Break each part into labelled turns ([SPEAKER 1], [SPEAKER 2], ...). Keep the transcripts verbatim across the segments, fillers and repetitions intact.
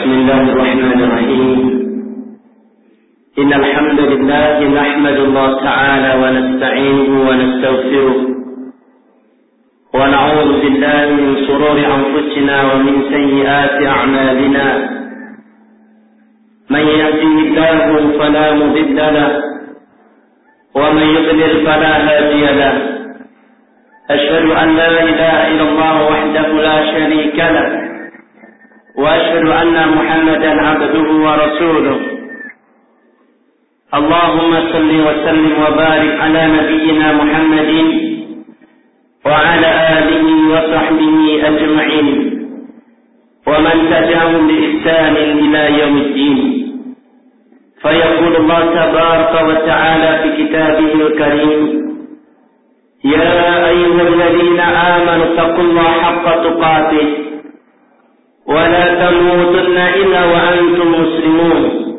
[SPEAKER 1] بسم الله الرحمن الرحيم إن الحمد لله نحمد الله تعالى ونستعينه ونستغفره ونعوذ بالله من شرور أنفسنا ومن سيئات أعمالنا من يهده الله فلا مضل له ومن يضلل فلا هادي له أشهد أن لا إله إلا الله وحده لا شريك له وأشهد أن محمدا عبده ورسوله اللهم صل وسلم وبارك على نبينا محمد وعلى آله وصحبه أجمعين ومن تبعهم بإحسان إلى يوم الدين فيقول الله تبارك وتعالى في كتابه الكريم يا أيها الذين آمنوا اتقوا الله حق تقاته ولا تموتن إلا وأنتم مسلمون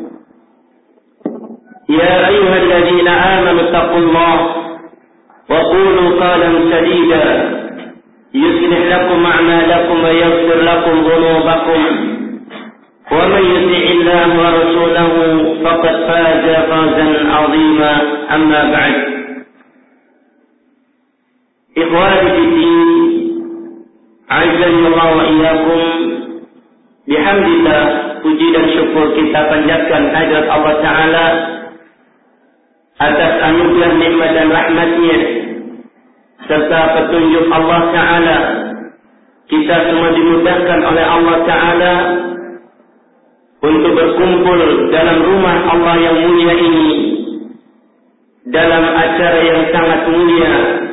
[SPEAKER 1] يا أيها الذين آمنوا اتقوا الله وقولوا قولا سديدا يصلح لكم أعمالكم ويغفر لكم ذنوبكم ومن يطع الله ورسوله فقد فاز فوزا عظيما أما بعد إخواني في الدين أعزني الله وإياكم. Bihamdillah, puji dan syukur kita panjatkan hadirat Allah Ta'ala atas anugerah nikmat dan rahmatnya serta petunjuk Allah Ta'ala. Kita semua dimudahkan oleh Allah Ta'ala untuk berkumpul dalam rumah Allah yang mulia ini dalam acara yang sangat mulia,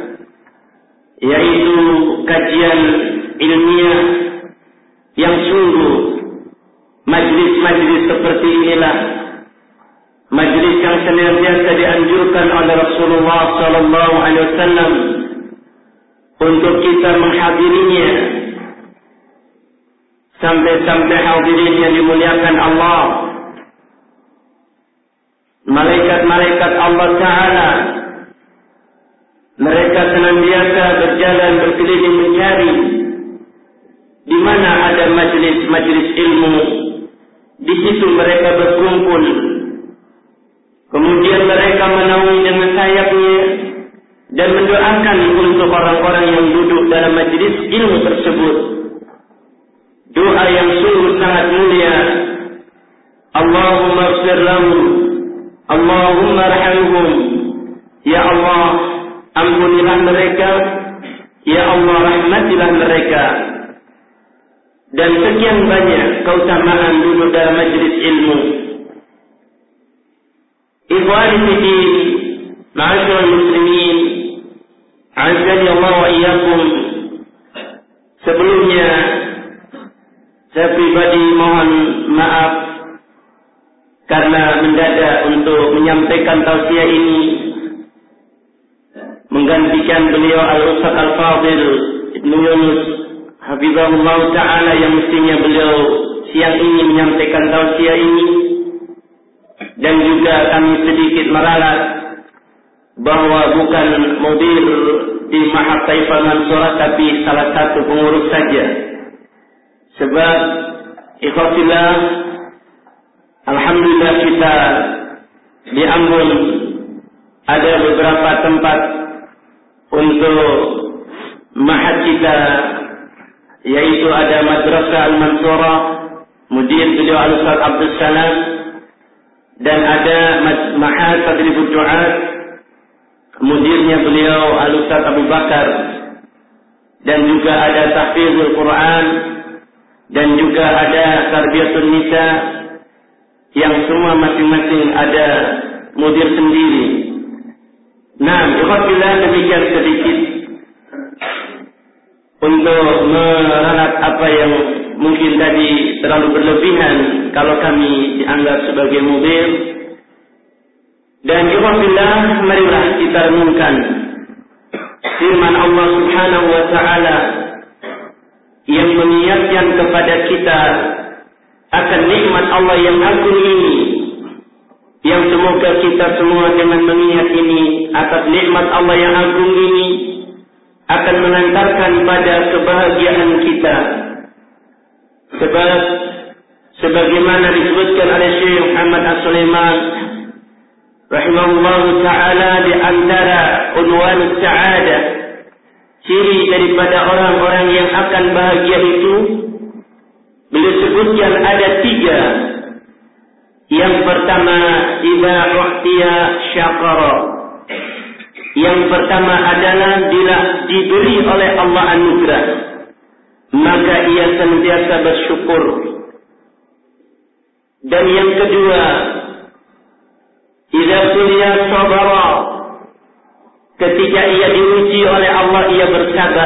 [SPEAKER 1] yaitu kajian ilmiah yang sungguh majlis-majlis seperti inilah majlis yang senantiasa dianjurkan oleh Rasulullah sallallahu alaihi wasallam untuk kita menghadirinya, sampai-sampai hadirin yang dimuliakan Allah, malaikat-malaikat Allah Ta'ala, mereka senantiasa berjalan berkeliling mencari di mana ada majlis-majlis ilmu. Di situ mereka berkumpul. Kemudian mereka menaungi dengan sayapnya dan mendoakan untuk orang-orang yang duduk dalam majlis ilmu tersebut. Doa yang sungguh sangat mulia. Allahumma ighfir lahum, Allahumma arhamhum. Ya Allah, ampunilah mereka. Ya Allah, rahmatilah mereka. Dan sekian banyak keutamaan duduk dalam majlis ilmu. Ikhwani fiddin, ma'asyiral muslimin, azani Allah wa iyyakum. Sebelumnya saya pribadi mohon maaf karena mendadak untuk menyampaikan tausiah ini menggantikan beliau Al-Ustaz Al-Fadil Ibnu Yunus Hafizahullah Ta'ala yang mestinya beliau siang ini menyampaikan tausiah ini. Dan juga kami sedikit meralat bahwa bukan mudir di Ma'had Taifah Mansurah, tapi salah satu pengurus saja. Sebab ikhwafillah, alhamdulillah kita di Ambon ada beberapa tempat untuk ma'had kita, yaitu ada Madrasah Al-Mansurah, mudir beliau Al-Ustaz Abdul Salam, dan ada Ma'had Tadribud Du'at, mudirnya beliau Al-Ustaz Abu Bakar, dan juga ada Tahfizul Quran, dan juga ada Tarbiyatun Nisa, yang semua masing-masing ada mudir sendiri. Nah, ikhwafillah, demikian sedikit untuk meralat apa yang mungkin tadi terlalu berlebihan kalau kami dianggap sebagai mudir. Dan ikhwafillah, marilah kita renungkan firman Allah Subhanahu wa Ta'ala yang mengingatkan kepada kita akan nikmat Allah yang agung ini, yang semoga kita semua dengan mengingat ini atas nikmat Allah yang agung ini akan mengantarkan pada kebahagiaan kita. Sebab sebagaimana disebutkan oleh Syekh Muhammad As-Sulaiman rahimahullahu taala di antara unwan sa'adah, ciri daripada orang-orang yang akan bahagia itu, beliau sebutkan ada tiga. Yang pertama, idza u'tiya syakara. Yang pertama adalah bila diberi oleh Allah anugerah, maka ia senantiasa bersyukur. Dan yang kedua, idza tuliya sabara. Ketika ia diuji oleh Allah, ia bersabar.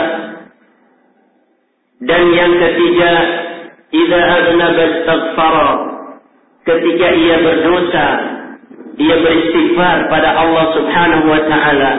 [SPEAKER 1] Dan yang ketiga, idza aznaba istaghfara. Ketika ia berdosa, ia beristighfar pada Allah Subhanahu wa taala.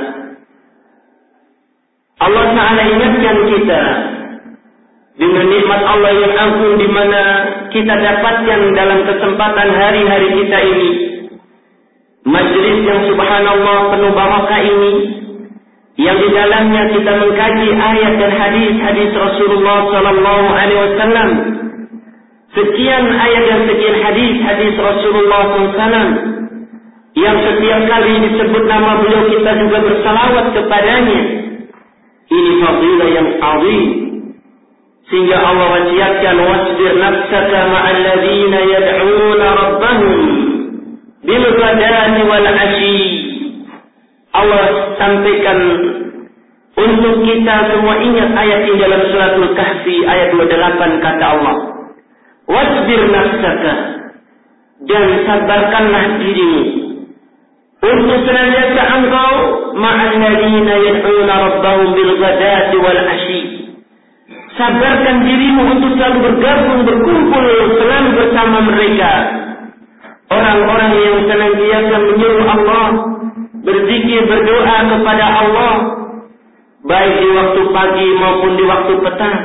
[SPEAKER 1] Allah Taala ingatkan kita dengan nikmat Allah yang agung di mana kita dapatkan dalam kesempatan hari-hari kita ini. Majlis yang subhanallah penuh barakah ini, yang di dalamnya kita mengkaji ayat dan hadis-hadis Rasulullah sallallahu alaihi wasallam. Sekian ayat dan sekian hadis-hadis Rasulullah sallallahu alaihi wasallam yang setiap kali disebut nama beliau kita juga bersalawat kepadanya. Ini fadilah yang azim, sehingga Allah wasiatkan wasbir nafsaka ma'al ladzina yad'una rabbahum bil ghadati wal 'ashyi. Allah sampaikan untuk kita semua ingat ayat ini dalam suratul Kahfi ayat dua puluh delapan, kata Allah, wasbir nafsaka, dan sabarkanlah dirimu untuk senantiasa engkau ma'al ladzina yad'una rabbahum bil ghadati wal 'ashyi. Sabarkan dirimu untuk selalu bergabung, berkumpul, selalu bersama mereka, orang-orang yang senantiasa menyuruh Allah, berzikir, berdoa kepada Allah, baik di waktu pagi maupun di waktu petang.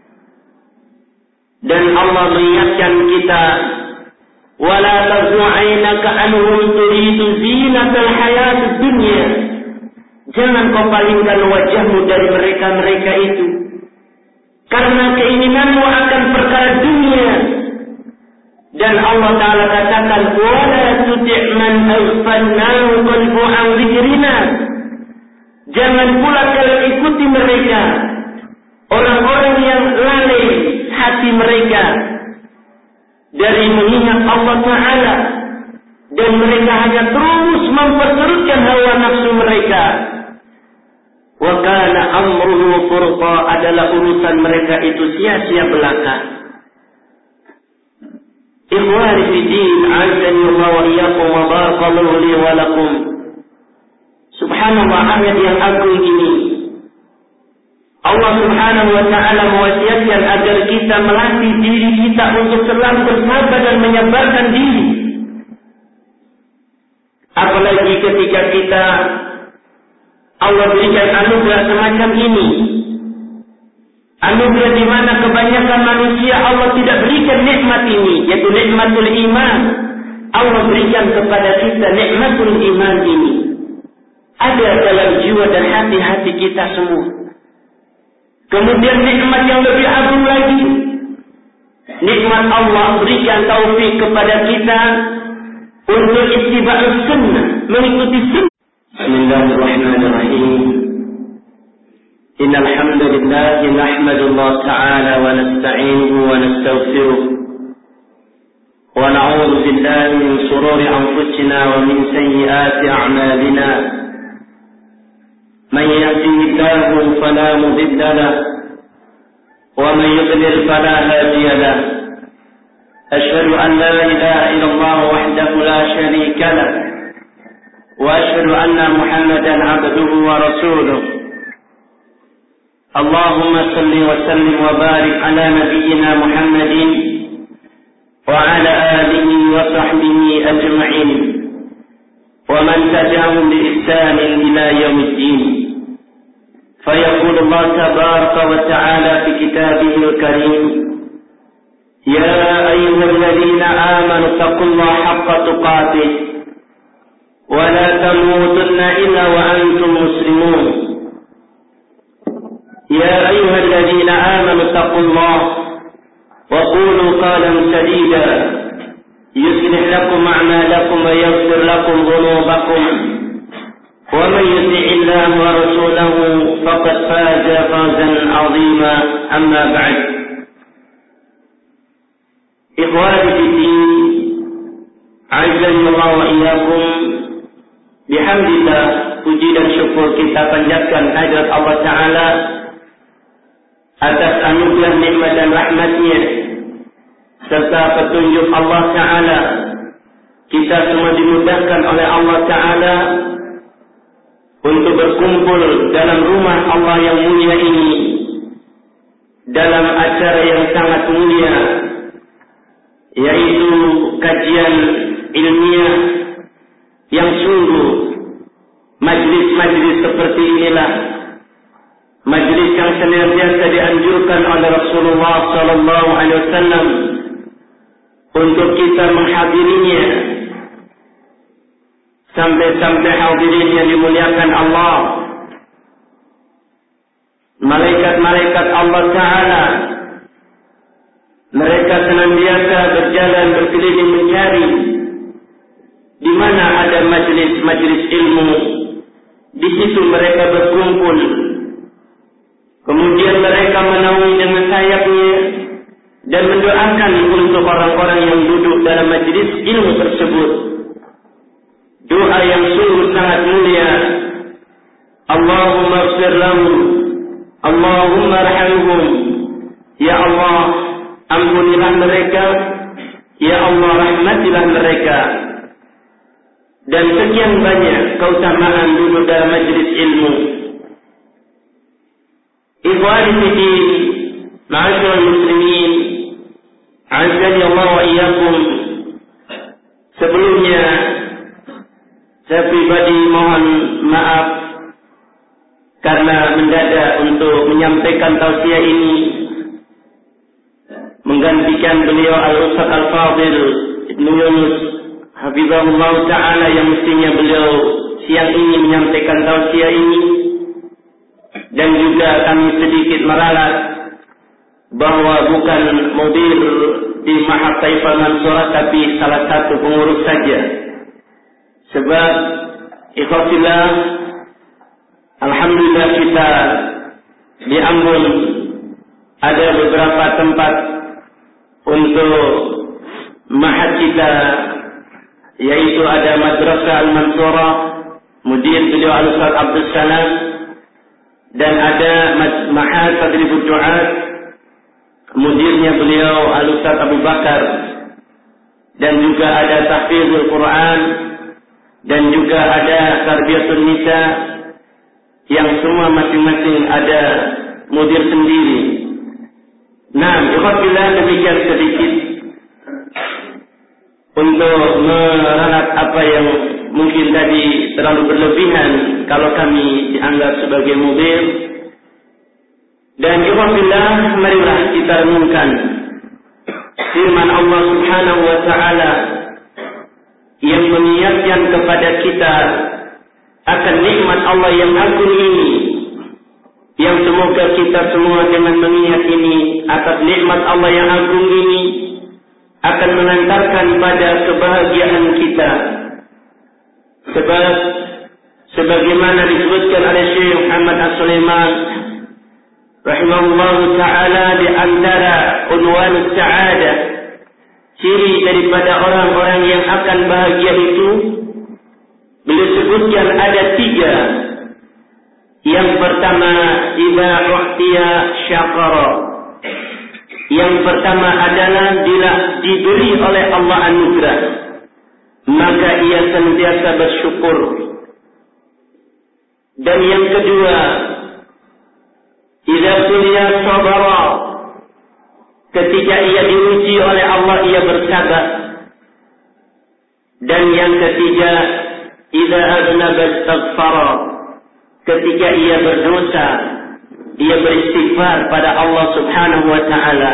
[SPEAKER 1] Dan Allah mengingatkan kita, wala tazu 'ainaka anhum turidu zinatal hayatid dunya. Jangan kau palingkan wajahmu dari mereka-mereka itu, karena keinginanmu akan perkara dunia. Dan Allah Ta'ala katakan, wala tuti' man aghfalnahu qalbuhu an dzikrina. Jangan pula kalian ikuti mereka, orang-orang yang lalai hati mereka dari mengingat Allah Ta'ala, dan mereka hanya terus memperturutkan hawa nafsu mereka. Wa kana amruhu furqa, adalah urusan mereka itu sia-sia belaka. Ikhwani fi din, azani Allah wa iyyakum wa barakallahu li wa lakum. Subhanallah, ayat yang agung ini Allah Subhanahu wa taala mewasiatkan agar kita melatih diri kita untuk selalu bersabar dan menyabarkan diri. Apalagi ketika kita Allah berikan anugerah semacam ini, anugerah di mana kebanyakan manusia Allah tidak berikan nikmat ini, yaitu nikmatul iman. Allah berikan kepada kita nikmatul iman ini, ada dalam jiwa dan hati-hati kita semua. Kemudian nikmat yang lebih agung lagi, nikmat Allah berikan taufik kepada kita untuk ittiba'us sunnah, mengikuti sunnah. Bismillahirrahmanirrahim. Innal hamdalillah nahmadullah ta'ala wa nasta'inuhu wa nastaghfiruh wa na'udzu billahi min shururi anfusina wa min sayyiati a'malina. من يهده الله فلا مضل له ومن يضلل فلا هادي له. أشهد أن لا إله إلا الله وحده لا شريك له وأشهد أن محمدا عبده ورسوله. اللهم صل وسلم وبارك على نبينا محمد وعلى آله وصحبه أجمعين ومن تبعهم بإحسان إلى يوم الدين. فيقول الله تبارك وتعالى في كتابه الكريم: يا أيها الذين آمنوا اتقوا الله حق تقاته ولا تموتن إلا وأنتم مسلمون. يا أيها الذين آمنوا اتقوا الله وقولوا قولا سديدا لكم أعمالكم ويغفر لكم ذنوبكم ومن يطع الله ورسوله فقد فاز فوزا عظيما أما بعد إخواني في الدين أعزني الله وإياكم bihamdillah, puji dan syukur kita panjatkan hadirat Allah Ta'ala atas anugerah nikmat dan rahmatnya serta petunjuk Allah Ta'ala. Kita semua dimudahkan oleh Allah Ta'ala untuk berkumpul dalam rumah Allah yang mulia ini dalam acara yang sangat mulia, yaitu kajian ilmiah yang sungguh majlis-majlis seperti inilah majlis yang senantiasa dianjurkan oleh Rasulullah sallallahu alaihi wasallam untuk kita menghadirinya, sampai-sampai hadirin yang dimuliakan Allah, malaikat-malaikat Allah Ta'ala, mereka senantiasa berjalan berkeliling mencari di mana ada majlis-majlis ilmu. Di situ mereka berkumpul. Kemudian mereka menaungi dengan sayapnya dan mendoakan untuk orang-orang yang duduk dalam majlis ilmu tersebut. Doa yang sungguh sangat mulia. Allahumma ighfir lahum, Allahumma arhamhum. Ya Allah, ampunilah mereka. Ya Allah, rahmatilah mereka. Dan sekian banyak keutamaan duduk dalam majlis ilmu. Ikhwani fiddin, ma'asyiral muslimin, azani Allah wa iyyakum. Sebelumnya saya pribadi mohon maaf karena mendadak untuk menyampaikan tausiah ini menggantikan beliau Al-Ustaz Al-Fadil Ibnu Yunus Hafizahullah Ta'ala yang mestinya beliau siang ini menyampaikan tausiah ini. Dan juga kami sedikit meralat bahwa bukan mudir di Ma'had Taifah Mansurah, tapi salah satu pengurus saja. Sebab ikhwatillah, alhamdulillah kita di Ambon ada beberapa tempat untuk ma'had kita, yaitu ada Madrasah Al-Mansurah, mudir beliau Al-Ustaz Abdul Salam, dan ada Ma'had Tadribud Du'at, mudirnya beliau Al-Ustaz Abu Bakar, dan juga ada Tahfizul Quran, dan juga ada Tarbiyatun Nisa, yang semua masing-masing ada mudir sendiri. Nah, alhamdulillah demikian sedikit untuk meralat apa yang mungkin tadi terlalu berlebihan kalau kami dianggap sebagai mudir. Dan alhamdulillah, marilah kita renungkan firman Allah Subhanahu wa Ta'ala yang mengingatkan kepada kita akan nikmat Allah yang agung ini, yang semoga kita semua dengan mengingat ini atas nikmat Allah yang agung ini akan mengantarkan pada kebahagiaan kita. Sebab sebagaimana disebutkan oleh Syekh Muhammad As-Sulaiman rahimahullah ta'ala di antara unwan sa'adah, ciri daripada orang-orang yang akan bahagia itu, beliau sebutkan ada tiga. Yang pertama, idza u'tiya syakara. Yang pertama adalah bila diberi oleh Allah anugerah, maka ia senantiasa bersyukur. Dan yang kedua, idza tuliya sabara. Ketika ia diuji oleh Allah, ia bersabar. Dan yang ketiga, idza aznaba istaghfara. Ketika ia berdosa, ia beristighfar pada Allah Subhanahu wa Ta'ala.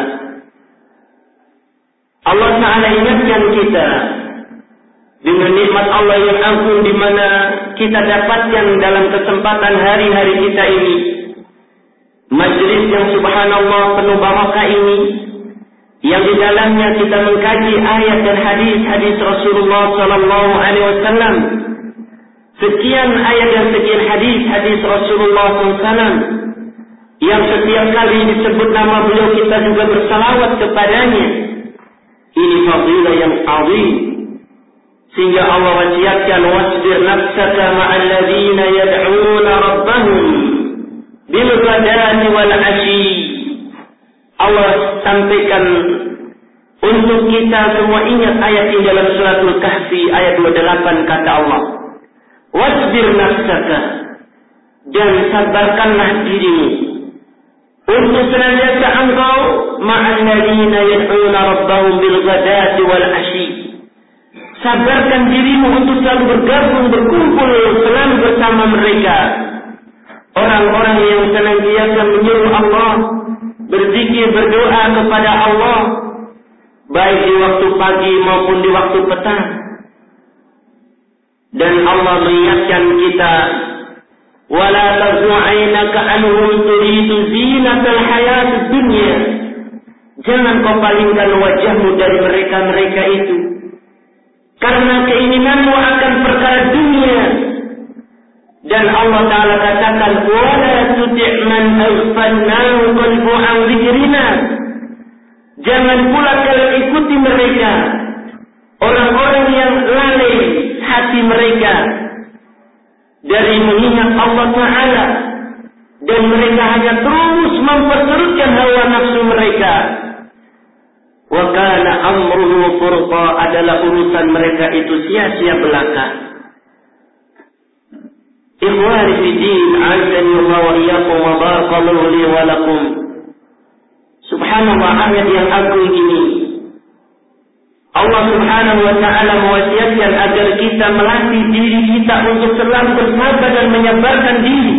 [SPEAKER 1] Allah Ta'ala ingatkan kita dengan nikmat Allah yang agung di mana kita dapatkan dalam kesempatan hari-hari kita ini. Majlis yang subhanallah penuh barakah ini yang di dalamnya kita mengkaji ayat dan hadis-hadis Rasulullah sallallahu alaihi wasallam. Sekian ayat dan sekian hadis-hadis Rasulullah sallallahu alaihi wasallam yang setiap kali disebut nama beliau kita juga bersalawat kepadanya. Ini fadilah yang azim, sehingga Allah wasiatkan wasbir nafsaka ma'al ladzina yad'una rabbahum bil ghadati wal 'ashi. Allah sampaikan untuk kita semua ingat ayat ini dalam suratul Kahfi ayat dua puluh delapan, kata Allah, wasbir nafsaka, dan sabarkanlah dirimu untuk senantiasa engkau ma'al ladzina yad'una rabbahum bil ghadati wal 'ashi. Sabarkan dirimu untuk selalu bergabung, berkumpul selalu bersama mereka, orang-orang yang senantiasa menyuruh Allah, berzikir, berdoa kepada Allah, baik di waktu pagi maupun di waktu petang. Dan Allah mengingatkan kita, wala taznu 'ainaka anhum turidu zinatal hayatid dunya. Jangan kau palingkan wajahmu dari mereka-mereka itu, karena keinginanmu akan perkara dunia. Dan Allah Ta'ala katakan, wala tuti' man aghfalnahu qalbu an dzikrina. Jangan pula kalian ikuti mereka, orang-orang yang lalai hati mereka dari mengingat Allah Ta'ala, dan mereka hanya terus memperturutkan hawa nafsu mereka. Wa kana amruhu furqa, adalah urusan mereka itu sia-sia belaka. Ikhwani fi din, azani Allah wa iyyakum wa barakallahu li wa lakum. Subhanallah, ayat yang agung ini Allah Subhanahu wa ta'ala mewasiatkan agar kita melatih diri kita untuk selalu bersabar dan menyabarkan diri.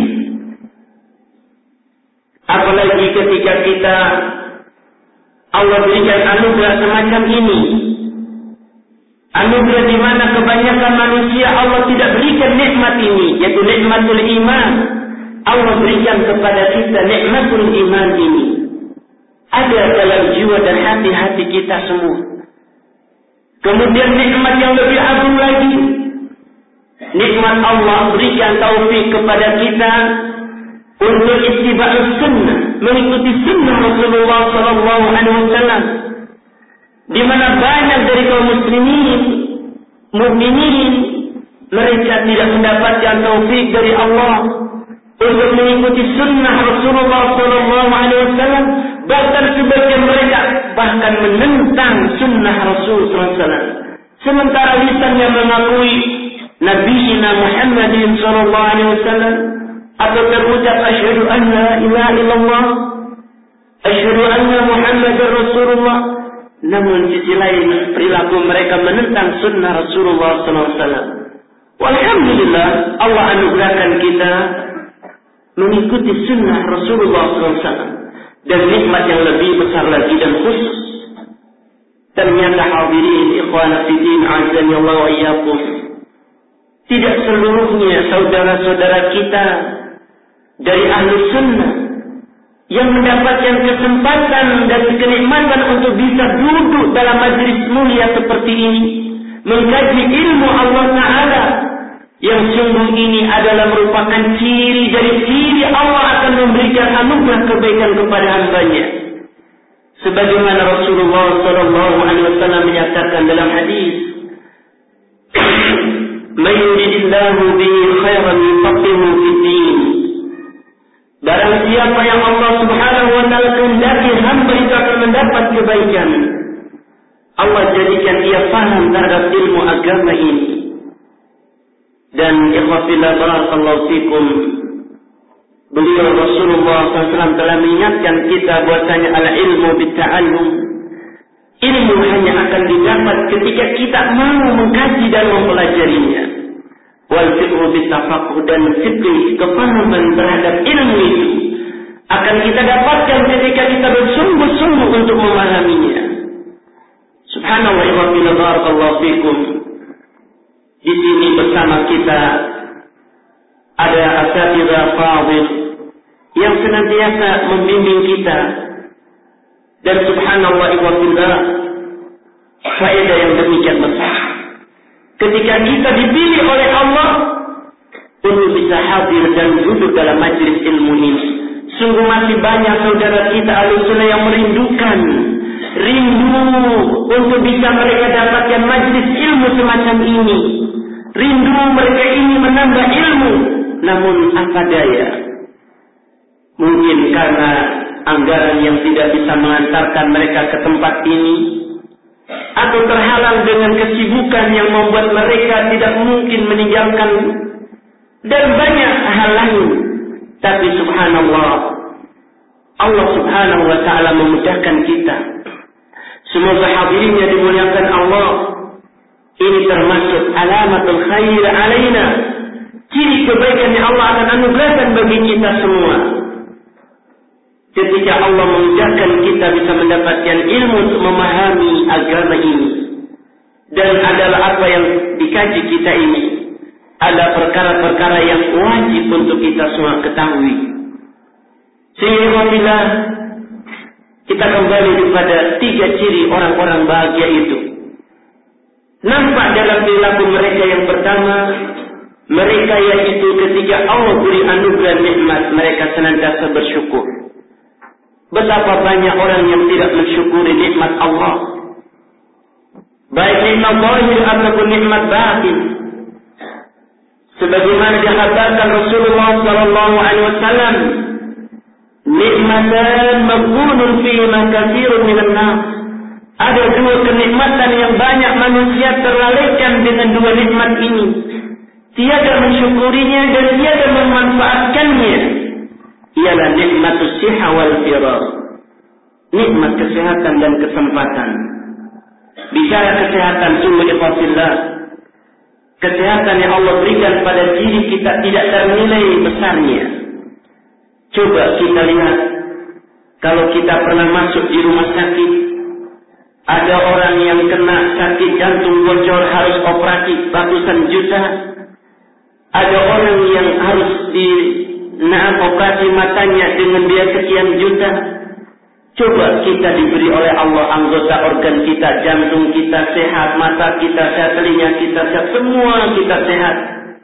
[SPEAKER 1] Apalagi ketika kita Allah berikan anugerah semacam ini, anugerah di mana kebanyakan manusia Allah tidak berikan nikmat ini, yaitu nikmatul iman. Allah berikan kepada kita nikmatul iman ini, ada dalam jiwa dan hati-hati kita semua. Kemudian nikmat yang lebih agung lagi, nikmat Allah berikan taufik kepada kita untuk ittiba'us sunnah, mengikuti sunnah Rasulullah sallallahu alaihi wasallam, di mana banyak dari kaum muslimin, mukminin, mereka tidak mendapatkan taufik dari Allah untuk mengikuti sunnah Rasulullah sallallahu alaihi wasallam. Bahkan sebagian mereka bahkan menentang sunnah Rasul sallallahu alaihi wasallam, sementara lisannya mengakui Nabi Muhammadin sallallahu alaihi wasallam, atau terucap asyhadu an la ilaha illallah, asyhadu anna Muhammadar Rasulullah. Namun sisi lain perilaku mereka menentang sunnah Rasulullah sallallahu alaihi wasallam. Walhamdulillah, Allah anugerahkan kita mengikuti sunnah Rasulullah sallallahu alaihi wasallam, dan nikmat yang lebih besar lagi dan khusus. Ternyata hadirin ikhwan fillah, azani Allah wa iyyakum, tidak seluruhnya saudara-saudara kita dari ahli sunnah yang mendapatkan kesempatan dan kenikmatan untuk bisa duduk dalam majlis mulia seperti ini, mengkaji ilmu Allah Ta'ala, yang sungguh ini adalah merupakan ciri dari ciri Allah akan memberikan anugerah kebaikan kepada hambanya. Sebagaimana Rasulullah sallallahu alaihi wasallam menyatakan dalam hadis, "Man yuridillahu bihi khairan yufaqihuhu fid-din." Barang siapa yang Allah Subhanahu wa taala kehendaki hamba itu akan mendapat kebaikan, Allah jadikan ia paham terhadap ilmu agama ini. Dan ikhwafillah barakallahu fikum, beliau Rasulullah sallallahu alaihi wasallam telah mengingatkan kita bahwasanya al-ilmu bitta'allum, ilmu hanya akan didapat ketika kita mau mengkaji dan mempelajarinya. Wal fiqhu bittafaqquh, dan fikih, kepahaman terhadap ilmu itu akan kita dapatkan ketika kita bersungguh-sungguh untuk memahaminya. Subhanallah, ikhwafillah barakallahu fikum. Di sini bersama kita ada asatidzah fadhil yang senantiasa membimbing kita Dan subhanallah ikhwatillah, faedah yang demikian besar. Ketika kita dipilih oleh Allah untuk bisa hadir dan duduk dalam majelis ilmu ini, sungguh masih banyak saudara kita Ahlussunnah yang merindukan, rindu untuk bisa mereka dapatkan majelis ilmu semacam ini. Rindu mereka ini menambah ilmu, namun apa daya? Mungkin karena anggaran yang tidak bisa mengantarkan mereka ke tempat ini, atau terhalang dengan kesibukan yang membuat mereka tidak mungkin meninggalkan, dan banyak hal lain. Tapi subhanallah, Allah subhanahu wa ta'ala memudahkan kita. Semoga hadirinnya dimuliakan Allah. Ini termasuk alamatul khair alaina, ciri kebaikan yang Allah akan anugerahkan bagi kita semua. Ketika Allah memudahkan kita bisa mendapatkan ilmu untuk memahami agama ini, dan adalah apa yang dikaji kita ini, ada perkara-perkara yang wajib untuk kita semua ketahui. Sehingga bila kita kembali kepada tiga ciri orang-orang bahagia itu, nampak dalam perilaku mereka. Yang pertama, mereka yaitu ketika Allah beri anugerah nikmat, mereka senantiasa bersyukur. Betapa banyak orang yang tidak mensyukuri nikmat Allah, baik nikmat zahir ataupun nikmat batin. Sebagaimana dikatakan Rasulullah sallallahu alaihi wasallam, nikmatan maghbunun fihima katsirun minan nas. Ada dua kenikmatan yang banyak manusia terlalaikan dengan dua nikmat ini. Tiada mensyukurinya dan tiada memanfaatkannya. Ialah nikmatus siha wal firar. Nikmat kesehatan dan kesempatan. Bicara kesehatan, sungguh ikhwatillah, kesehatan yang Allah berikan pada diri kita tidak ternilai besarnya. Coba kita lihat, kalau kita pernah masuk di rumah sakit, ada orang yang kena sakit jantung bocor harus operasi ratusan juta. Ada orang yang harus di nah operasi matanya dengan biaya sekian juta. Coba kita diberi oleh Allah anggota organ kita, jantung kita sehat, mata kita sehat, telinga kita sehat, semua kita sehat.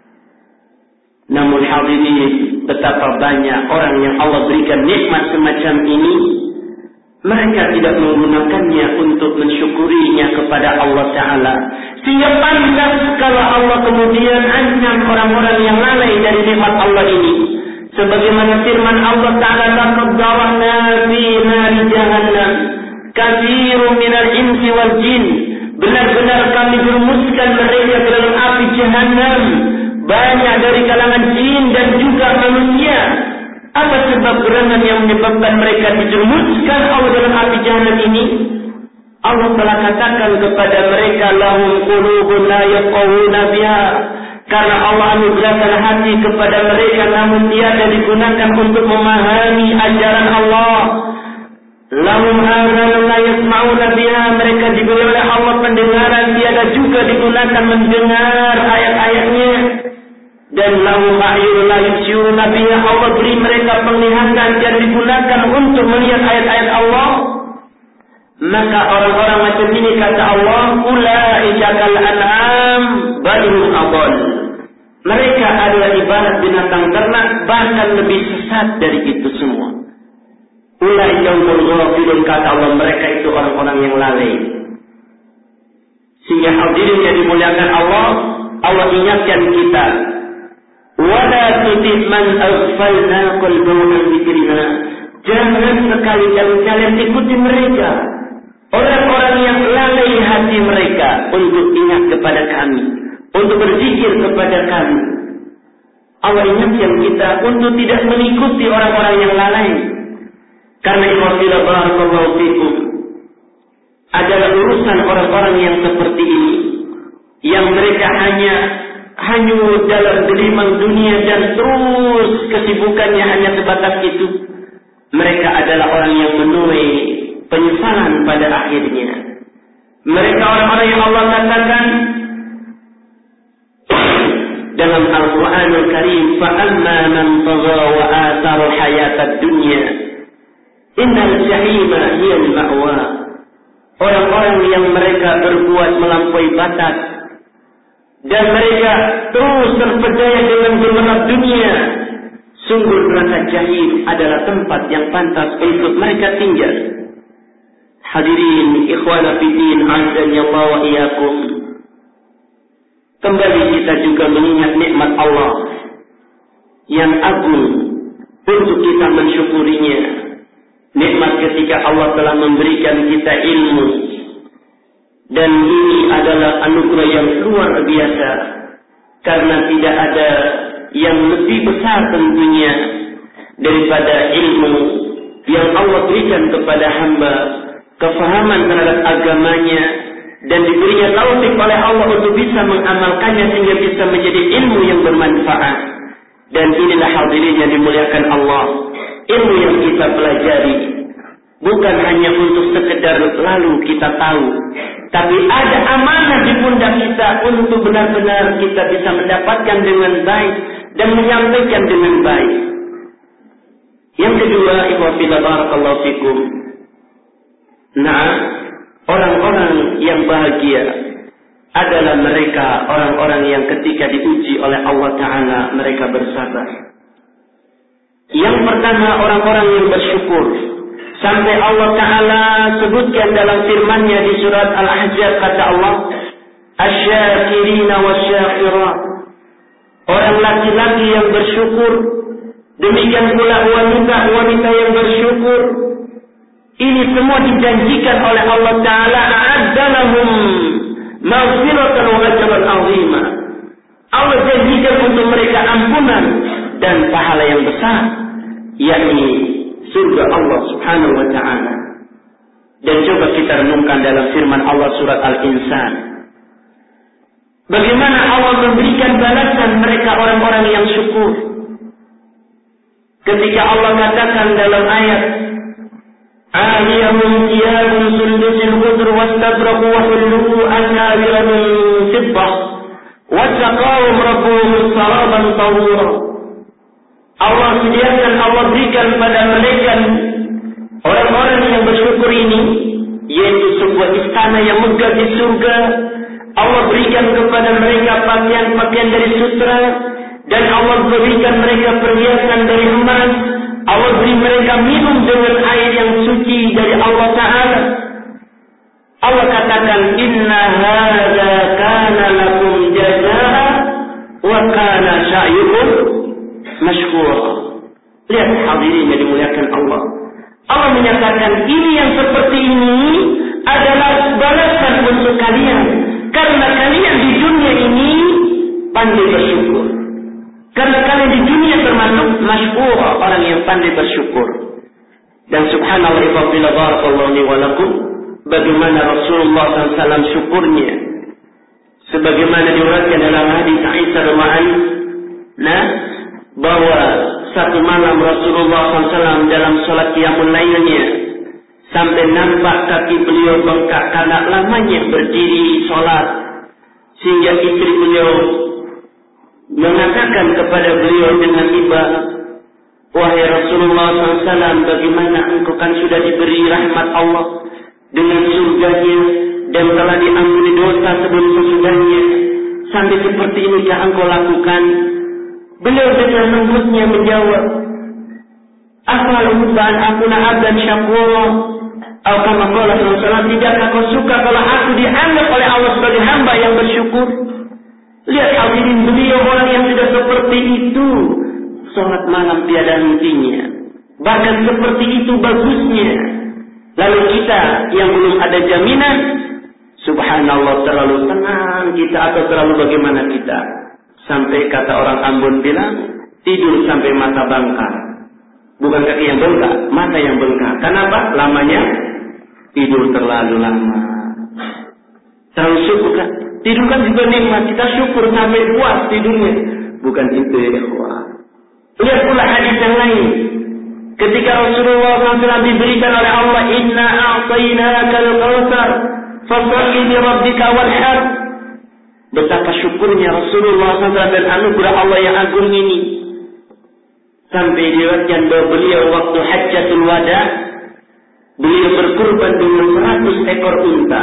[SPEAKER 1] Namun hadirin, betapa banyak orang yang Allah berikan nikmat semacam ini, mereka tidak menggunakannya untuk mensyukurinya kepada Allah Ta'ala. Sehingga pantas kalau Allah kemudian ancam orang-orang yang lalai dari nikmat Allah ini. Sebagaimana firman Allah Ta'ala, laqad dara'na fi nari jahannam katsirun minal insi wal jin. Benar-benar kami jerumuskan mereka ke dalam api jahannam, banyak dari kalangan jin dan juga manusia. Apa sebab gerangan yang menyebabkan mereka dijerumuskan Allah dalam api jahannam ini? Allah telah katakan kepada mereka, lahum qulubun la yafqahuna biha. Karena Allah anugerahkan hati kepada mereka, namun tiada digunakan untuk memahami ajaran Allah. Lahum adhanun la yasma'una biha. Mereka diberi oleh Allah pendengaran, tiada juga digunakan mendengar ayat-ayatnya. Dan lahum a'yunun la yubsiruna biha. Allah beri mereka penglihatan yang digunakan untuk melihat ayat-ayat Allah. Maka orang-orang macam ini, kata Allah, ulaika kal an'am bal hum adall. Mereka adalah ibarat binatang ternak, bahkan lebih sesat dari itu semua. Ulaika humul ghafilun, kata Allah, mereka itu orang-orang yang lalai. Sehingga hadirin yang dimuliakan Allah, Allah ingatkan kita, wala tuti' man aghfalna qalbahu an dzikrina. Jangan sekali-kali kalian ikuti mereka, orang-orang yang lalai hati mereka untuk ingat kepada kami, untuk berzikir kepada kami. Allah ingatkan kita untuk tidak mengikuti orang-orang yang lalai. Karena ikhwatilah barakallahu fikum, adalah urusan orang-orang yang seperti ini, yang mereka hanya hanyut dalam gelimang dunia dan terus kesibukannya hanya sebatas itu. Mereka adalah orang yang menuai penyesalan pada akhirnya. Mereka orang-orang yang Allah katakan dalam Al-Quranul Karim, فَأَمَّا مَنْ طَغَى وَآثَرَ الْحَيَاةَ الدُّنْيَا Innal jahima hiyal ma'wa. Orang-orang yang mereka berbuat melampaui batas dan mereka terus terpedaya dengan gemerlap dunia, sungguh neraka jahim adalah tempat yang pantas untuk mereka tinggal. Hadirin ikhwana fillah, azza wa iyyakum. Kembali kita juga mengingat nikmat Allah yang agung untuk kita mensyukurinya. Nikmat ketika Allah telah memberikan kita ilmu, dan ini adalah anugerah yang luar biasa, karena tidak ada yang lebih besar tentunya daripada ilmu yang Allah berikan kepada hamba, kefahaman terhadap agamanya, dan diberinya taufik oleh Allah untuk bisa mengamalkannya sehingga bisa menjadi ilmu yang bermanfaat. Dan inilah hadirin yang dimuliakan Allah, ilmu yang kita pelajari bukan hanya untuk sekedar lalu kita tahu, tapi ada amanah di pundak kita untuk benar-benar kita bisa mendapatkan dengan baik dan menyampaikan dengan baik. Yang kedua, ikhwah fillah barakallahu fikum. Nah, orang-orang yang bahagia adalah mereka orang-orang yang ketika diuji oleh Allah Ta'ala mereka bersabar. Yang pertama, orang-orang yang bersyukur. Sampai Allah Ta'ala sebutkan dalam firman-Nya di surat Al-Ahzab, kata Allah, Asy-syakirina wasy-syakirat. Orang laki-laki yang bersyukur, demikian pula wanita-wanita yang bersyukur. Ini semua dijanjikan oleh Allah Ta'ala, a'adda lahum maghfiratan wa ajran 'azima. Allah janjikan untuk mereka ampunan dan pahala yang besar, yakni surga Allah Subhanahu wa Ta'ala. Dan coba kita renungkan dalam firman Allah surat Al-Insan, bagaimana Allah memberikan balasan mereka orang-orang yang syukur. Ketika Allah katakan dalam ayat, Aliyahum thiyabun sundusin khudr wastabraqu wa hullu asawira min fiddah wa saqahum rabbuhum saraban tahura. Allah sediakan, Allah berikan pada mereka orang-orang yang bersyukur ini, yaitu sebuah istana yang megah di surga. Allah berikan kepada mereka pakaian-pakaian dari sutra, dan Allah berikan mereka perhiasan dari emas. Allah beri mereka minum dengan air yang suci dari Allah Ta'ala. Allah katakan, Inna hadza kana lakum jazaa wa kana sa'yukum mashkura. Lihat hadirin yang dimuliakan Allah. Allah menyatakan ini yang seperti ini adalah balasan untuk kalian, karena kalian di dunia ini pandai bersyukur. Karena kalian di dunia termasuk masykur, orang yang pandai bersyukur. Dan subhanallah ibadillah barakallahu li wa lakum, bagaimana Rasulullah sallallahu alaihi wasallam syukurnya, sebagaimana diuraikan dalam hadis Aisyah radhiyallahu nah bahwa satu malam Rasulullah sallallahu alaihi wasallam dalam salat qiyamul lailnya sampai nampak kaki beliau bengkak karena lamanya berdiri salat, sehingga istri beliau mengatakan kepada beliau dengan iba, wahai Rasulullah sallallahu alaihi wasallam, bagaimana engkau kan sudah diberi rahmat Allah dengan surganya dan telah diampuni dosa sebelum sesudahnya, sampai seperti inikah engkau lakukan? Beliau dengan lembutnya menjawab, Afal ubban akuna abdan syakura. Atau kama qala sallallahu alaihi wasallam, tidakkah kau suka kalau aku dianggap oleh Allah sebagai hamba yang bersyukur? Lihat hadirin, beliau orang yang sudah seperti itu, salat malam tiada hentinya, bahkan seperti itu bagusnya. Lalu kita yang belum ada jaminan, subhanallah, terlalu tenang kita atau terlalu bagaimana kita, sampai kata orang Ambon bilang, tidur sampai mata bengkak. Bukan kaki yang bengkak, mata yang bengkak. Kenapa? Lamanya tidur terlalu lama. Terlalu syukur kan? Tidur kan juga nikmat, kita syukur sampai puas tidurnya. Bukan itu ya ikhwah. Lihat pula hadis yang lain. Ketika Rasulullah sallallahu alaihi wasallam diberikan oleh Allah, Inna a'tainaka al-kautsar fasholli li rabbika wanhar. Betapa syukurnya Rasulullah sallallahu alaihi wasallam dan anugerah Allah yang agung ini. Sampai diriwayatkan bahwa beliau waktu hajjatul wada, beliau berkurban dengan seratus ekor unta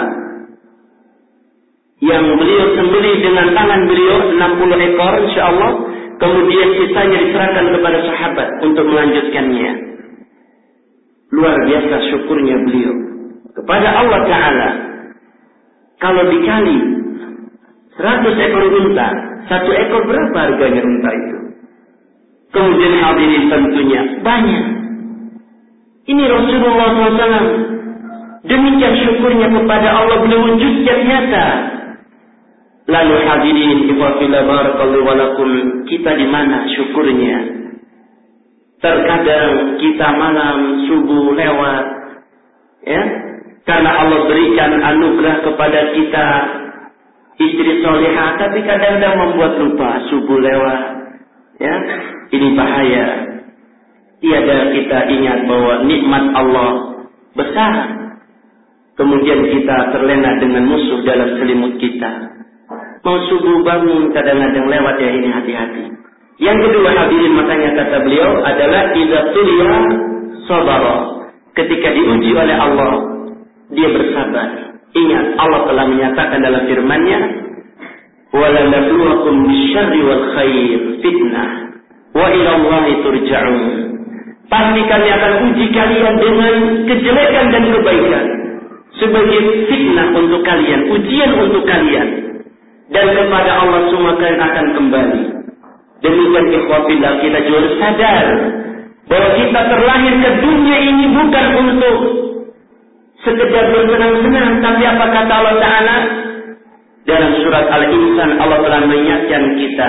[SPEAKER 1] yang beliau sembelih dengan tangan beliau, enam puluh ekor insyaallah. Kemudian sisanya diserahkan kepada sahabat untuk melanjutkannya. Luar biasa syukurnya beliau kepada Allah Ta'ala. Kalau dikali seratus ekor unta, satu ekor berapa harganya unta itu? Kemudian hadirin tentunya banyak. Ini Rasulullah shallallahu alaihi wasallam. Demikian syukurnya kepada Allah, beliau wujudkan nyata. Lalu hadirin ikhwafillah barakallahu walakum, kita di mana syukurnya? Terkadang kita malam subuh lewat, ya, karena Allah berikan anugerah kepada kita istri solehah, tapi kadang-kadang membuat lupa subuh lewat, ya, ini bahaya. Tiada kita ingat bahwa nikmat Allah besar. Kemudian kita terlena dengan musuh dalam selimut kita. Mau subuh bangun kadang-kadang lewat, ya, ini hati-hati. Yang kedua hadirin, makanya kata beliau adalah idza tuliya sabara. Ketika diuji oleh Allah, dia bersabar. Ingat Allah telah menyatakan dalam firman-Nya, "Wala nabluwakum bisyarri wal khair fitnah wa ila Allahi turja'un." Pasti kami akan uji kalian dengan kejelekan dan kebaikan sebagai fitnah untuk kalian, ujian untuk kalian. Dan kepada Allah semua kalian akan kembali. Demikian ikhwafillah, kita juga sadar bahwa kita terlahir ke dunia ini bukan untuk sekedar bersenang-senang, tapi apa kata Allah Ta'ala dalam surat Al-Insan? Allah telah mengingatkan kita,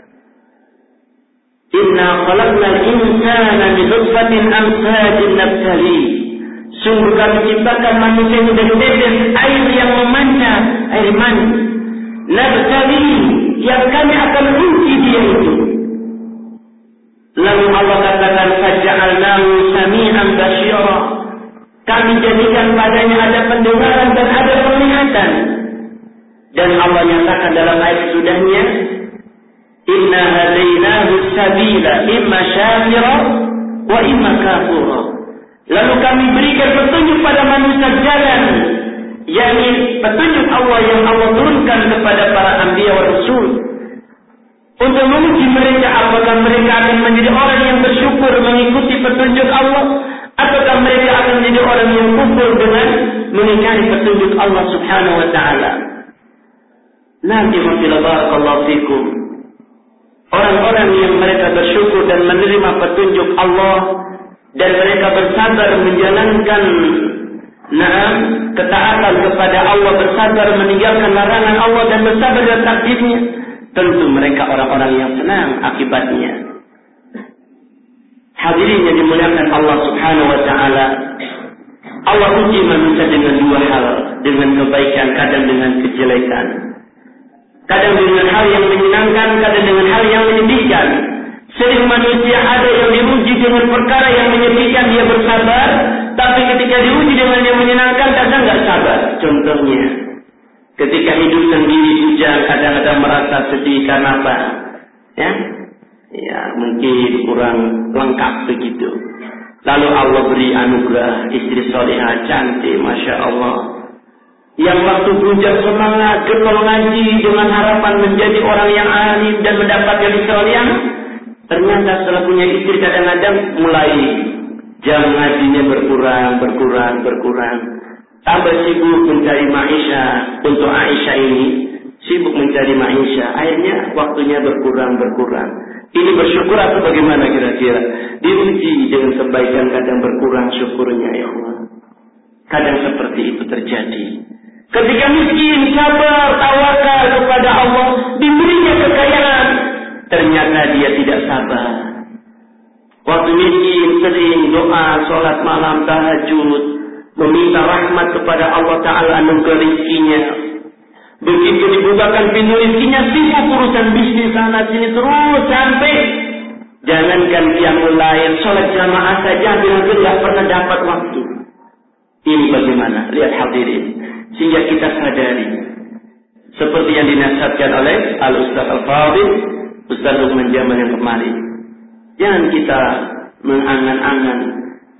[SPEAKER 1] Inna khalaqnal insana min nutfatin amshajin nabtali. Sungguh kami ciptakan manusia itu dari tetes air yang memancar, air mani. Nabtali, yang kami akan uji dia itu. Lalu Allah katakan, faja'alnahu sami'an basyira. Kami jadikan padanya ada pendengaran dan ada penglihatan. Dan Allah nyatakan dalam ayat sudahnya, Inna hadainahu sabila imma syakira wa imma kafura. Lalu kami berikan petunjuk pada manusia jalan, yakni petunjuk Allah yang Allah turunkan kepada para anbiya wa rasul, untuk menguji mereka apakah mereka akan menjadi orang yang bersyukur mengikuti petunjuk Allah, ataukah mereka akan menjadi orang yang kufur dengan mengingkari petunjuk Allah Subhanahu wa taala. Nanti wabillahi barakallahu fikum. Orang-orang yang mereka bersyukur dan menerima petunjuk Allah dan mereka bersabar menjalankan Naam, ketaatan kepada Allah, bersabar meninggalkan larangan Allah dan bersabar dengan takdirnya, tentu mereka orang-orang yang senang akibatnya. Hadirin yang dimuliakan Allah Subhanahu wa taala, Allah uji manusia dengan dua hal, dengan kebaikan, kadang dengan kejelekan. Kadang dengan hal yang menyenangkan, kadang dengan hal yang menyedihkan. Sering manusia ada yang diuji dengan perkara yang menyedihkan, dia bersabar, tapi ketika diuji dengan yang menyenangkan, kadang nggak sabar. Contohnya, ketika hidup sendiri bujang, kadang-kadang merasa sedih karena apa? Ya, ya mungkin kurang lengkap begitu. Lalu Allah beri anugerah istri solehah cantik, masya Allah. Yang waktu bujang semangat, getol ngaji dengan harapan menjadi orang yang alim dan mendapatkan solehah. Ternyata setelah punya istri kadang-kadang mulai jam ngajinya berkurang, berkurang, berkurang. Tambah sibuk mencari maisha untuk Aisyah ini, sibuk mencari maisha. Akhirnya waktunya berkurang, berkurang. Ini bersyukur atau bagaimana kira-kira? Diuji dengan kebaikan kadang berkurang syukurnya, ya Allah. Kadang seperti itu terjadi. Ketika miskin, sabar, tawakal kepada Allah, diberinya kekayaan, ternyata dia tidak sabar. Waktu miskin sering doa, sholat malam, tahajud, meminta rahmat kepada Allah Ta'ala anugerah rezekinya. Begitu dibukakan pintu rezekinya, sibuk urusan bisnis sana sini terus sampai jangankan qiyamul lail, sholat jamaah saja hampir tidak pernah dapat waktu. Ini bagaimana? Lihat hadirin, sehingga kita sadari seperti yang dinasihatkan oleh Al-Ustaz Al-Fadhil, Ustaz Luqman Jamal yang kemarin. Jangan kita mengangan-angan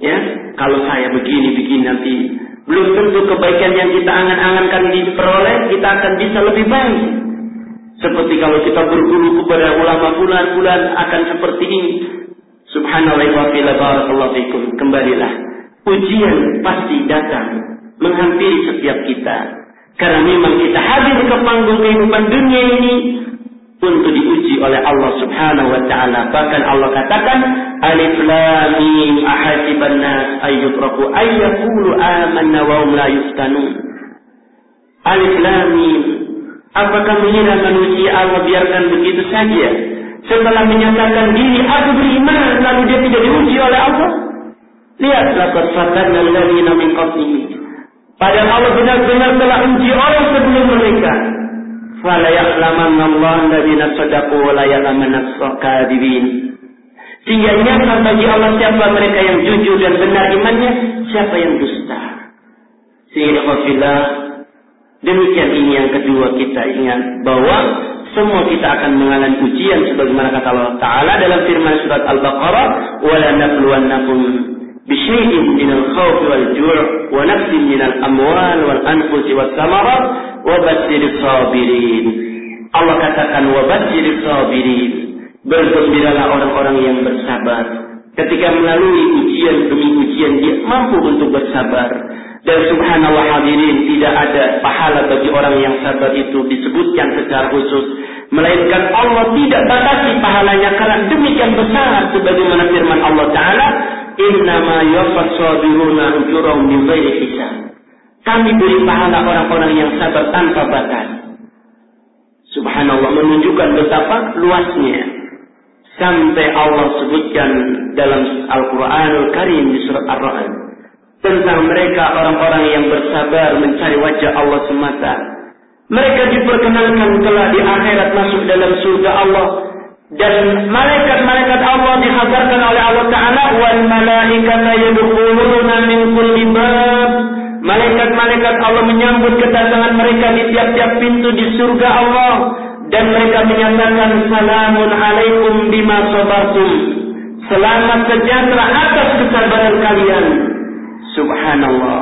[SPEAKER 1] Ya, kalau saya begini-begini nanti, belum tentu kebaikan yang kita angan-angankan diperoleh, kita akan bisa lebih baik. Seperti kalau kita berguru kepada ulama fulan-fulan akan seperti ini. Subhanallah wa bihamdihi barakallahu fikum. Kembalilah. Ujian pasti datang menghampiri setiap kita. Karena memang kita hadir ke panggung kehidupan dunia ini untuk diuji oleh Allah Subhanahu wa taala. Bahkan Allah katakan, Alif Lam Mim ahasiban nas ayyutraku ayyaqulu amanna wa hum la yuftanun. Alif Lam Mim. Apakah mengira manusia Allah biarkan begitu saja setelah menyatakan diri aku beriman lalu dia tidak diuji oleh Allah? Lihat, laqad fatanna alladziina min qablihim. Padahal Allah benar-benar telah uji orang sebelum mereka. Fala ya'lamanna Allahu alladziina shadaqu wa la ya'lamanna as-kadhibin. Sehingga nyata bagi Allah siapa mereka yang jujur dan benar imannya, siapa yang dusta. Sehingga qafillah, demikian ini yang kedua, kita ingat bahwa semua kita akan mengalami ujian sebagaimana kata Allah Ta'ala dalam firman surat Al-Baqarah, wa la nabluwannakum bisyai'in minal khawfi wal ju' wa nafsin minal amwal wal anfusi was samarat wa basyiris sabirin. Allah katakan wa basyiris sabirin, bergembiralah orang-orang yang bersabar. Ketika melalui ujian demi ujian dia mampu untuk bersabar. Dan subhanallah hadirin, tidak ada pahala bagi orang yang sabar itu disebutkan secara khusus, melainkan Allah tidak batasi pahalanya karena demikian besar sebagaimana firman Allah Ta'ala, innama yuwaffas sabiruna ujurahum bighairi hisab. Kami beri pahala orang-orang yang sabar tanpa batas. Subhanallah, menunjukkan betapa luasnya. Sampai Allah sebutkan dalam Al-Quranul Karim di surat Ar-Ra'd tentang mereka orang-orang yang bersabar mencari wajah Allah semata. Mereka diperkenalkan telah di akhirat masuk dalam surga Allah. Dan malaikat-malaikat Allah dikhabarkan oleh Allah Ta'ala, wal malaikata yadkhuluna min kulli bab. Malaikat-malaikat Allah menyambut kedatangan mereka di tiap-tiap pintu di surga Allah. Dan mereka menyatakan, salamun alaikum bima sabartum. Selamat sejahtera atas kesabaran kalian. Subhanallah.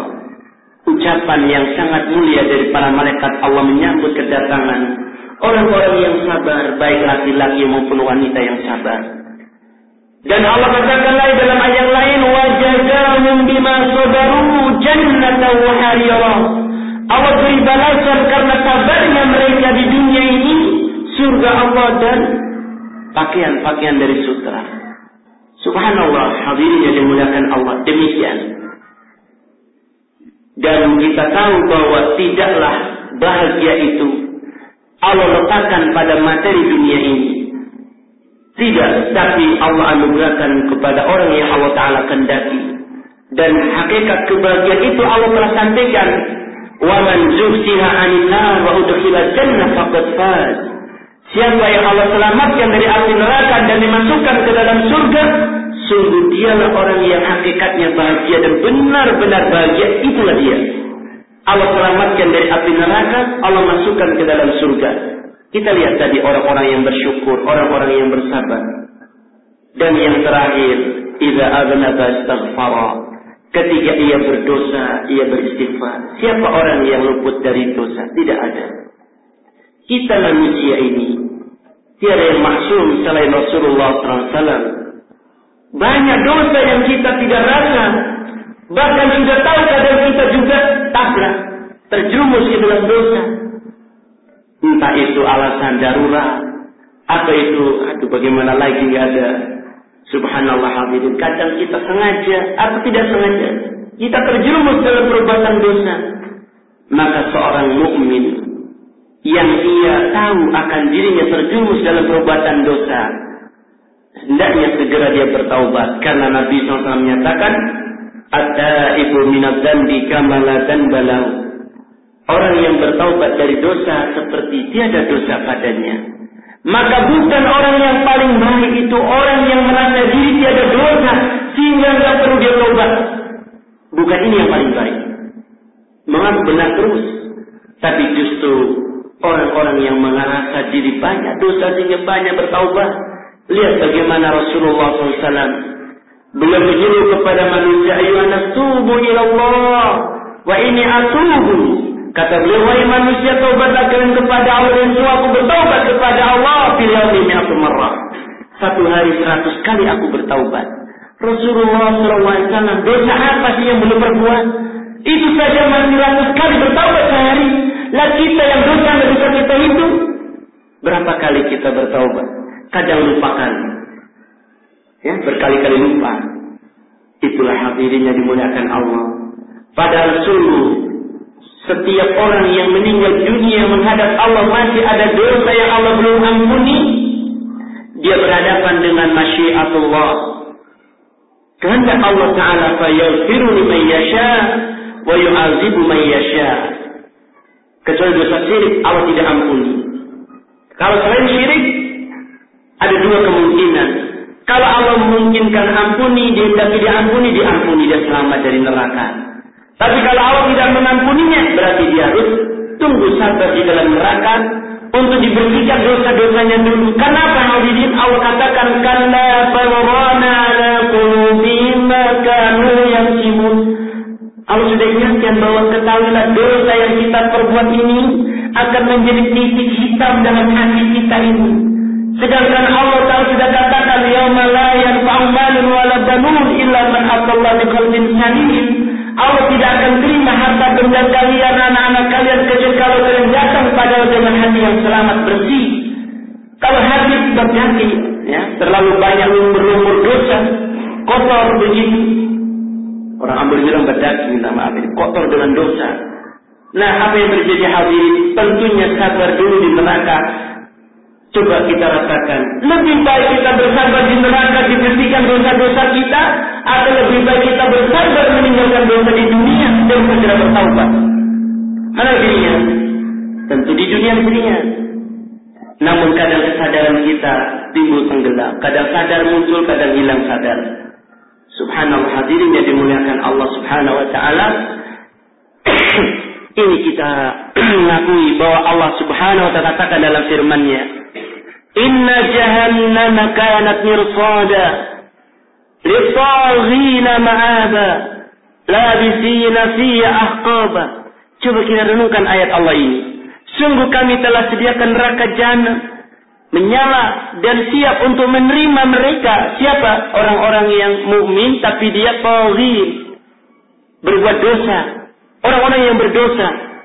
[SPEAKER 1] Ucapan yang sangat mulia dari para malaikat Allah menyambut kedatangan orang-orang yang sabar, baik laki-laki maupun wanita yang sabar. Dan Allah katakan lagi dalam ayat lain, wajazahum bima sabaru jannatan wa harira. Allah beri balasan karena sabarnya mereka di dunia ini, surga Allah dan pakaian-pakaian dari sutra. Subhanallah, hadirin yang dimuliakan Allah, demikian. Dan kita tahu bahwa tidaklah bahagia itu Allah letakkan pada materi dunia ini. Tidak, tapi Allah anugerahkan kepada orang yang Allah Ta'ala kehendaki. Dan hakikat kebahagiaan itu Allah telah sampaikan, wa man zuhziha 'anil nar wa udkhila jannah faqad faz. Siapa yang Allah selamatkan dari api neraka dan dimasukkan ke dalam surga, sungguh dialah orang yang hakikatnya bahagia dan benar-benar bahagia, itulah dia. Allah selamatkan dari api neraka, Allah masukkan ke dalam surga. Kita lihat tadi orang-orang yang bersyukur, orang-orang yang bersabar. Dan yang terakhir, idza aznaba astaghfara. Ketika ia berdosa, ia beristighfar. Siapa orang yang luput dari dosa? Tidak ada. Kita manusia ini tiada yang maksum selain Rasulullah sallallahu alaihi wasallam. Banyak dosa yang kita tidak rasa, bahkan sudah tahu kadang kita juga tabrak, terjerumus ke dalam dosa. Entah itu alasan darurat, atau itu aduh bagaimana lagi nggak ada. Subhanallah hadirin, kadang kita sengaja atau tidak sengaja kita terjerumus dalam perbuatan dosa. Maka seorang mukmin yang ia tahu akan dirinya terjerumus dalam perbuatan dosa, hendaknya segera dia bertaubat, karena Nabi shallallahu alaihi wasallam menyatakan, at-taibu minadz dzambi kama la dzamba lahu. Orang yang bertaubat dari dosa seperti tiada dosa padanya. Maka bukan orang yang paling baik itu orang yang merasa diri tiada dosa sehingga tidak perlu dia taubat. Bukan ini yang paling baik. Mengaku benar terus, tapi justru orang-orang yang merasa diri banyak dosa sehingga banyak bertaubat. Lihat bagaimana Rasulullah shallallahu alaihi wasallam Beliau menyeru kepada manusia, ayyuhannas tubu ilallah wa inni atubu. Kata beliau, wahai manusia, taubatlah kalian kepada Allah, dan aku bertaubat kepada Allah fil yaumi mi'atu marrah. Satu hari seratus kali aku bertaubat. Rasulullah shallallahu alaihi wasallam, dosa apa sih yang belum berbuat? Itu saja masih ratus kali bertaubat sehari. Lah kita yang dosa nggak bisa kita hitung. Berapa kali kita bertaubat? Kadang lupakan. Ya, berkali-kali lupa. Itulah hadirin yang dimuliakan Allah. Padahal sungguh setiap orang yang meninggal dunia menghadap Allah masih ada dosa yang Allah belum ampuni. Dia berhadapan dengan masyiatullah. Kehendak Allah Ta'ala fayaghfiru liman yasha wa yu'adzibu man yasha. Kecuali dosa syirik Allah tidak ampuni. Kalau selain syirik ada dua kemungkinan. Kalau Allah memungkinkan ampuni, dia tidak diampuni, diampuni, dia selamat dari neraka. Tapi kalau Allah tidak mengampuninya, berarti dia harus tunggu sabar di dalam neraka untuk dibersihkan dosa-dosanya dulu. Kenapa hadirin? Allah katakan kalla barana ala qulubihim ma kanu yaksibun. Allah sudah ingatkan bahwa ketahuilah dosa yang kita perbuat ini akan menjadi titik hitam dalam hati kita ini. Sedangkan Allah Ta'ala sudah katakan yauma la yanfa'u malun wala banun illa man atallaha biqalbin salim. Allah tidak akan terima harta benda kalian, anak-anak kalian, kecuali kalau kalian datang pada dengan hati yang selamat bersih. Kalau hati berganti, ya, terlalu banyak lumur-lumur dosa, kotor begitu. Orang ambil bilang berdaki, minta maaf ini kotor dengan dosa. Nah, apa yang terjadi hadirin? Tentunya sabar dulu di neraka. Coba kita rasakan. Lebih baik kita bersabar di neraka dibersihkan dosa-dosa kita, atau lebih baik kita bersabar meninggalkan dosa di dunia dan segera bertaubat? Mana dirinya? Tentu di dunia dirinya. Namun kadang kesadaran kita timbul tenggelam. Kadang sadar muncul, kadang hilang sadar. Subhanallah, hadirin yang dimuliakan Allah Subhanahu wa Ta'ala. Ini kita mengakui bahwa Allah Subhanahu wa Ta'ala katakan dalam firman-Nya, inna jahannama kanat mirsada lit-taghina ma'aba labisina fiha ahqaba. Coba kita renungkan ayat Allah ini. Sungguh kami telah sediakan neraka jahanam menyala dan siap untuk menerima mereka. Siapa? Orang-orang yang mukmin tapi dia taghin, berbuat dosa. Orang-orang yang berdosa.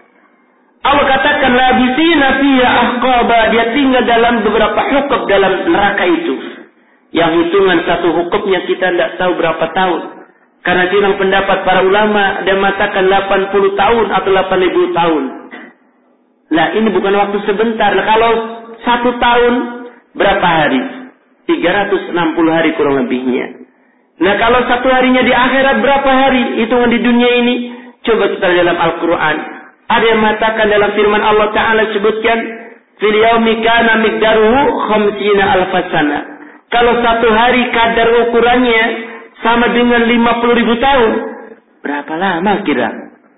[SPEAKER 1] Allah katakan labisina fiha ahqaba, dia tinggal dalam beberapa hukum dalam neraka itu. Yang hitungan satu hukumnya kita tidak tahu berapa tahun. Karena silang pendapat para ulama dan mengatakan delapan puluh tahun atau delapan ribu tahun. Nah, ini bukan waktu sebentar. Nah, kalau satu tahun berapa hari? tiga ratus enam puluh hari kurang lebihnya. Nah, kalau satu harinya di akhirat berapa hari? Hitungan di dunia ini. Coba kita dalam Al-Quran. Ada yang mengatakan dalam firman Allah Ta'ala sebutkan, fil yaumi kana miqdaruhu khamsina alfasana. Kalau satu hari kadar ukurannya sama dengan lima puluh ribu tahun, berapa lama kira?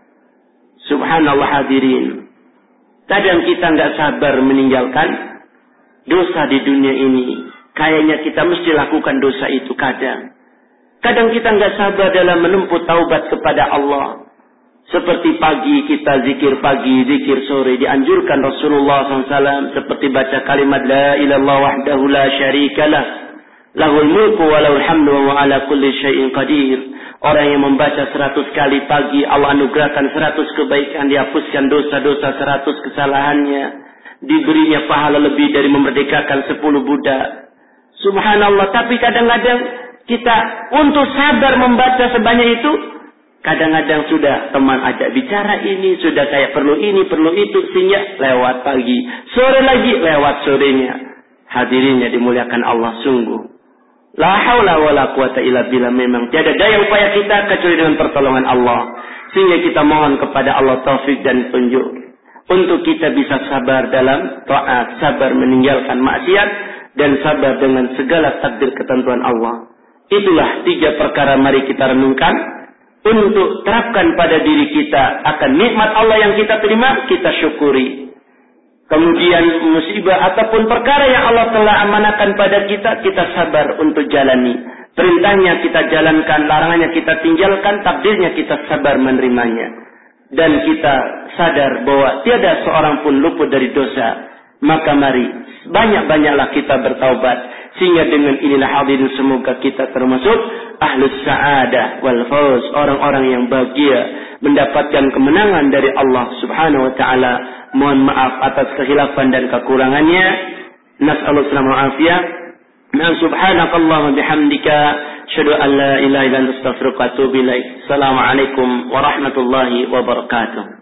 [SPEAKER 1] Subhanallah hadirin. Kadang kita nggak sabar meninggalkan dosa di dunia ini. Kayaknya kita mesti lakukan dosa itu kadang. Kadang kita nggak sabar dalam menempuh taubat kepada Allah. Seperti pagi kita zikir pagi, zikir sore. Dianjurkan Rasulullah shallallahu alaihi wasallam seperti baca kalimat la ilallah wahdahu la syarikalah, lahul mulku wa lahul hamdu wa ala kulli syai'in qadir. Orang yang membaca seratus kali pagi, Allah anugerahkan seratus kebaikan, dihapuskan dosa-dosa seratus kesalahannya, diberinya pahala lebih dari memerdekakan sepuluh budak. Subhanallah. Tapi kadang-kadang kita untuk sabar membaca sebanyak itu, kadang-kadang sudah teman ajak bicara ini, sudah kayak perlu ini, perlu itu, sehingga lewat pagi. Sore lagi lewat sorenya. Hadirinnya dimuliakan Allah sungguh. La haula wa la quwata illa billah, memang tiada daya upaya kita kecuali dengan pertolongan Allah. Sehingga kita mohon kepada Allah taufik dan tunjuk. Untuk kita bisa sabar dalam taat, sabar meninggalkan maksiat, dan sabar dengan segala takdir ketentuan Allah. Itulah tiga perkara mari kita renungkan. Untuk terapkan pada diri kita akan nikmat Allah yang kita terima, kita syukuri. Kemudian musibah ataupun perkara yang Allah telah amanahkan pada kita, kita sabar untuk jalani. perintahnya kita jalankan, larangannya kita tinggalkan, takdirnya kita sabar menerimanya. Dan kita sadar bahwa tiada seorang pun luput dari dosa. Maka mari, banyak-banyaklah kita bertaubat. Sehingga dengan inilah hadirin semoga kita termasuk ahlus sa'adah wal fawz, orang-orang yang bahagia, mendapatkan kemenangan dari Allah Subhanahu wa taala. Mohon maaf atas kehilafan dan kekurangannya. Nas'alullah salamul afiyah. Na subhanakallahumma bihamdika asyhadu an la ilaha illa anta astaghfiruka wa atubu ilaik. Assalamualaikum warahmatullahi wabarakatuh.